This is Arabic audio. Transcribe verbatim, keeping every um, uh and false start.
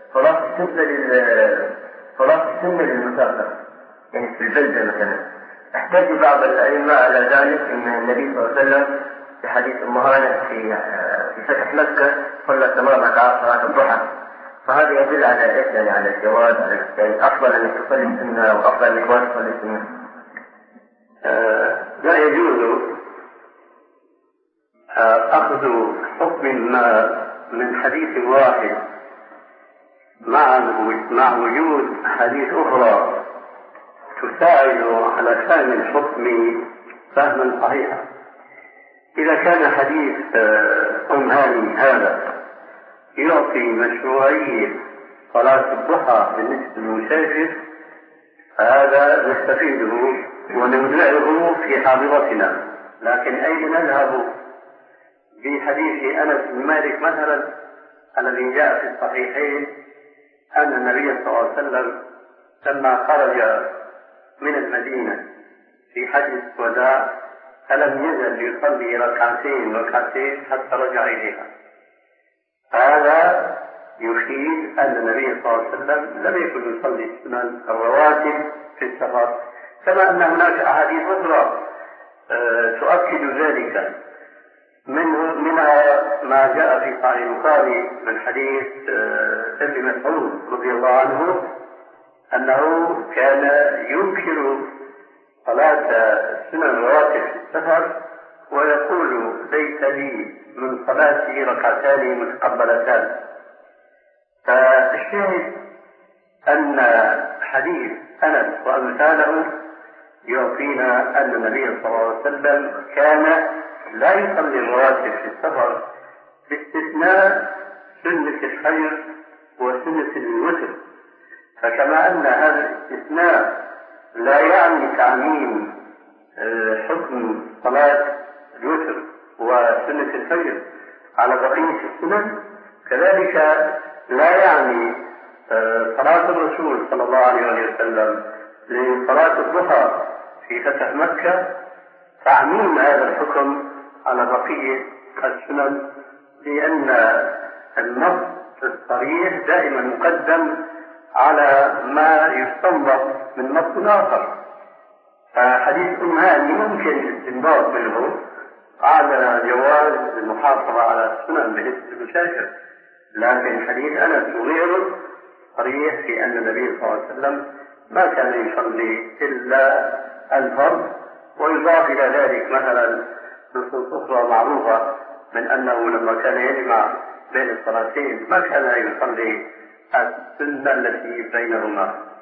صلاة السنة لل صلاة السنة للمسافر، يعني في البلدة مثلا. احتج بعض الأئمة على ذلك أن النبي صلى الله عليه وسلم في حديث أم هانة في في فتح مكة صلى ثمان ركعات صلاة الضحى، فهذا يدل على يعني على الجواز، على يعني أفضل أنك تصلي السنة وأفضل أنك ما تصلي السنة. آه لا يجوز آه أخذ حكم ما من حديث واحد مع مع وجود حديث أخرى تساعد على فهم الحكم فهما صحيحا. إذا كان حديث أم هاني هذا يعطي مشروعية صلاة الضحى بالنسبة للمسافر، فهذا نستفيده ونودعه في حاضرتنا. لكن أين نذهب بحديث أنس بن مالك مثلا الذي جاء في الصحيحين أن النبي صلى الله عليه وسلم لما خرج من المدينة في حجة الوداع فلم يزل يصلي ركعتين ركعتين حتى رجع إليها. هذا يفيد أن النبي صلى الله عليه وسلم لم يكن يصلي السنن الرواتب في السفر، كما أن هناك أحاديث أخرى تؤكد ذلك. منه منها ما جاء في صحيح البخاري من حديث ابن مسعود رضي الله عنه أنه كان ينكر صلاة السنن الرواتب في السفر ويقول ليس لي من صلاتي ركعتان متقبلتان. فالشاهد أن حديث أنس وأمثاله يعطينا أن النبي صلى الله عليه وسلم كان لا يصلي الرواتب في السفر باستثناء سنة الفجر وسنة الوتر. فكما أن هذا الاستثناء لا يعني تعميم حكم صلاة الوتر وسنة الفجر على بقية السنن، كذلك لا يعني صلاة الرسول صلى الله عليه وسلم لصلاة الضحى في فتح مكة تعميم هذا الحكم على بقية السنن، لأن النص الصريح دائما مقدم على ما يستنبط من نص آخر. فحديث أم هاني ممكن الاستنباط منه على جواز المحافظة على السنن بالنسبة للمسافر، لكن حديث أنس وغيره صريح في أن النبي صلى الله عليه وسلم ما كان يصلي إلا الفرض. ويضاف إلى ذلك مثلا نصوص أخرى معروفة من أنه لما كان يجمع بين الصلاتين ما كان يصلي السنة التي بينهما.